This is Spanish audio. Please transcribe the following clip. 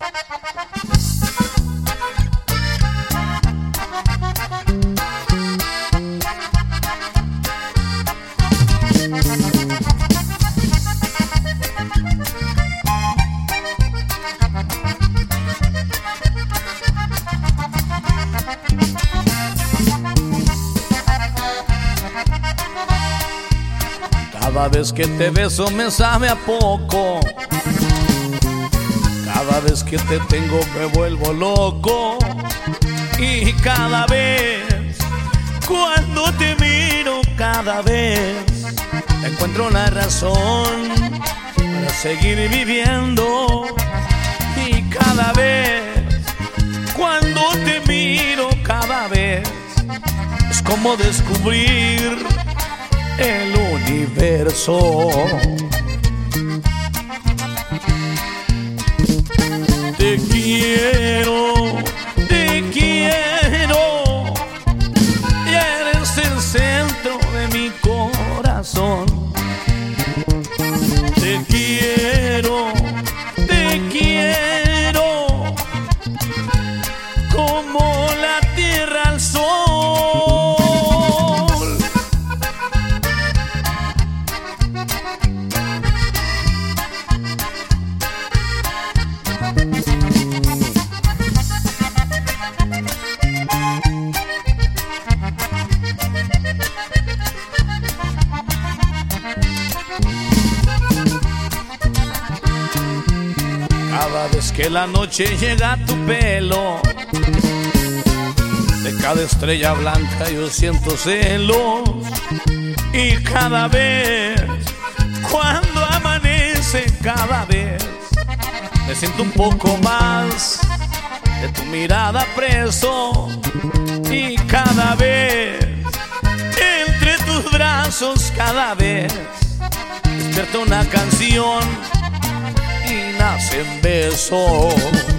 Cada vez que te beso me sabe a poco. Cada vez que te tengo me vuelvo loco. Y cada vez cuando te miro, cada vez encuentro la razón para seguir viviendo. Y cada vez cuando te miro, cada vez es como descubrir el universo. Te quiero, y eres el centro de mi corazón. Te quiero, como la tierra al sol. Cada vez que la noche llega a tu pelo, de cada estrella blanca yo siento celos. Y cada vez cuando amanece, cada vez me siento un poco más de tu mirada preso. Y cada vez entre tus brazos, cada vez despierta una canción y nacen besos.